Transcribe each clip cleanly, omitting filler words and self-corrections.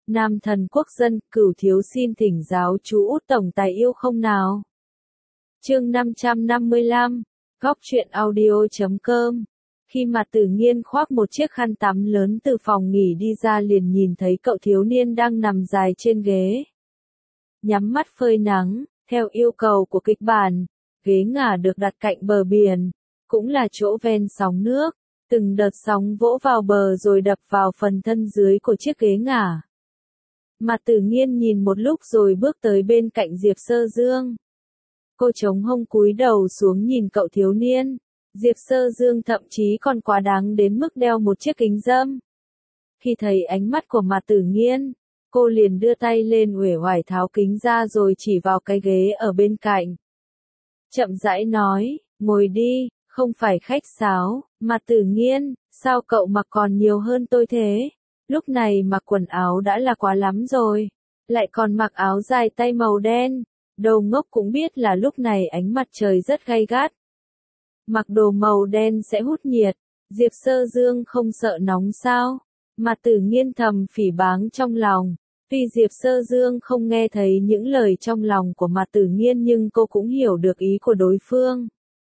Nam thần quốc dân, Cửu thiếu xin thỉnh giáo chú Út tổng tài yêu không nào. Chương 555, Góc truyện audio.com. Khi mà Tử Nghiên khoác một chiếc khăn tắm lớn từ phòng nghỉ đi ra liền nhìn thấy cậu thiếu niên đang nằm dài trên ghế. Nhắm mắt phơi nắng, theo yêu cầu của kịch bản, ghế ngả được đặt cạnh bờ biển, cũng là chỗ ven sóng nước, từng đợt sóng vỗ vào bờ rồi đập vào phần thân dưới của chiếc ghế ngả. Mà Tử Nghiên nhìn một lúc rồi bước tới bên cạnh Diệp Sơ Dương. Cô chống hông cúi đầu xuống nhìn cậu thiếu niên. Diệp Sơ Dương thậm chí còn quá đáng đến mức đeo một chiếc kính râm. Khi thấy ánh mắt của Mạc Tử Nghiên, cô liền đưa tay lên uể oải tháo kính ra rồi chỉ vào cái ghế ở bên cạnh. Chậm rãi nói, ngồi đi, không phải khách sáo. Mạc Tử Nghiên, sao cậu mặc còn nhiều hơn tôi thế? Lúc này mặc quần áo đã là quá lắm rồi, lại còn mặc áo dài tay màu đen, đầu ngốc cũng biết là lúc này ánh mặt trời rất gay gắt. Mặc đồ màu đen sẽ hút nhiệt, Diệp Sơ Dương không sợ nóng sao? Mà Tử Nghiên thầm phỉ báng trong lòng, tuy Diệp Sơ Dương không nghe thấy những lời trong lòng của Mạc Tử Nghiên nhưng cô cũng hiểu được ý của đối phương.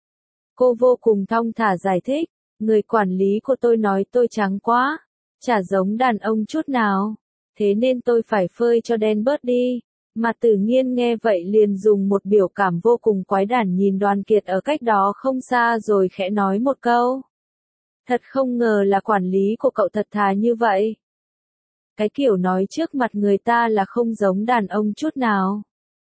Cô vô cùng thong thả giải thích, người quản lý của tôi nói tôi trắng quá, chả giống đàn ông chút nào, thế nên tôi phải phơi cho đen bớt đi. Mà Tử Nghiên nghe vậy liền dùng một biểu cảm vô cùng quái đản nhìn Đoàn Kiệt ở cách đó không xa rồi khẽ nói một câu. Thật không ngờ là quản lý của cậu thật thà như vậy. Cái kiểu nói trước mặt người ta là không giống đàn ông chút nào.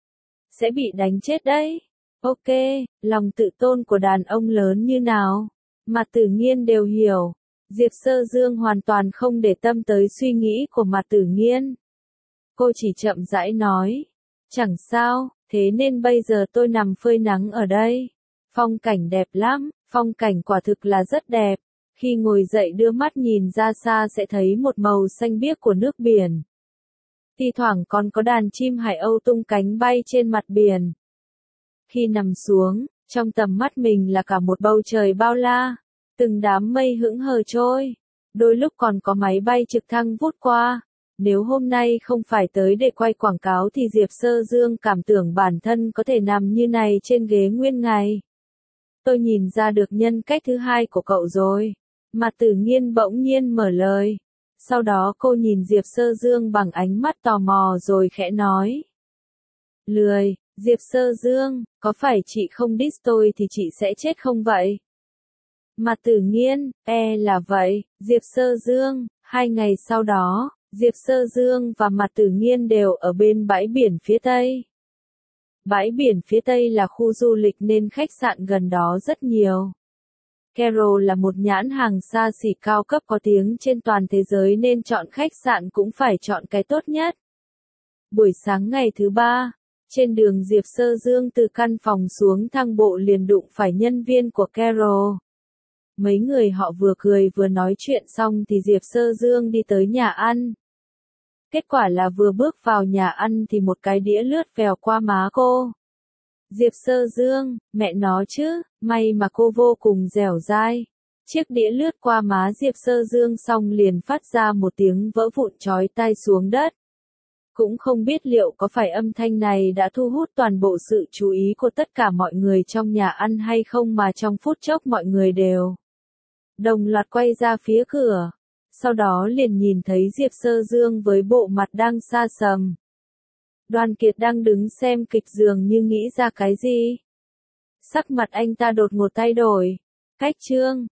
Sẽ bị đánh chết đấy. Ok, lòng tự tôn của đàn ông lớn như nào, mà Tử Nghiên đều hiểu. Diệp Sơ Dương hoàn toàn không để tâm tới suy nghĩ của Mạc Tử Nghiên. Cô chỉ chậm rãi nói, chẳng sao, thế nên bây giờ tôi nằm phơi nắng ở đây. Phong cảnh đẹp lắm, phong cảnh quả thực là rất đẹp. Khi ngồi dậy đưa mắt nhìn ra xa sẽ thấy một màu xanh biếc của nước biển. Thi thoảng còn có đàn chim hải âu tung cánh bay trên mặt biển. Khi nằm xuống, trong tầm mắt mình là cả một bầu trời bao la, từng đám mây hững hờ trôi, đôi lúc còn có máy bay trực thăng vút qua. Nếu hôm nay không phải tới để quay quảng cáo thì Diệp Sơ Dương cảm tưởng bản thân có thể nằm như này trên ghế nguyên ngày. Tôi nhìn ra được nhân cách thứ hai của cậu rồi. Mà Tử Nghiên bỗng nhiên mở lời. Sau đó cô nhìn Diệp Sơ Dương bằng ánh mắt tò mò rồi khẽ nói. Lười, Diệp Sơ Dương, có phải chị không diss tôi thì chị sẽ chết không vậy? Mà Tử Nghiên, là vậy, Diệp Sơ Dương. 2 ngày sau đó, Diệp Sơ Dương và Mạc Tử Nghiên đều ở bên bãi biển phía Tây. Bãi biển phía Tây là khu du lịch nên khách sạn gần đó rất nhiều. Carol là một nhãn hàng xa xỉ cao cấp có tiếng trên toàn thế giới nên chọn khách sạn cũng phải chọn cái tốt nhất. Buổi sáng ngày thứ 3, trên đường Diệp Sơ Dương từ căn phòng xuống thang bộ liền đụng phải nhân viên của Carol. Mấy người họ vừa cười vừa nói chuyện xong thì Diệp Sơ Dương đi tới nhà ăn. Kết quả là vừa bước vào nhà ăn thì một cái đĩa lướt vèo qua má cô. Diệp Sơ Dương, mẹ nó chứ, may mà cô vô cùng dẻo dai. Chiếc đĩa lướt qua má Diệp Sơ Dương xong liền phát ra một tiếng vỡ vụn chói tai xuống đất. Cũng không biết liệu có phải âm thanh này đã thu hút toàn bộ sự chú ý của tất cả mọi người trong nhà ăn hay không mà trong phút chốc mọi người đều đồng loạt quay ra phía cửa. Sau đó liền nhìn thấy Diệp Sơ Dương với bộ mặt đang xa sầm. Đoàn Kiệt đang đứng xem kịch dường như nghĩ ra cái gì. Sắc mặt anh ta đột ngột thay đổi. Cách chương,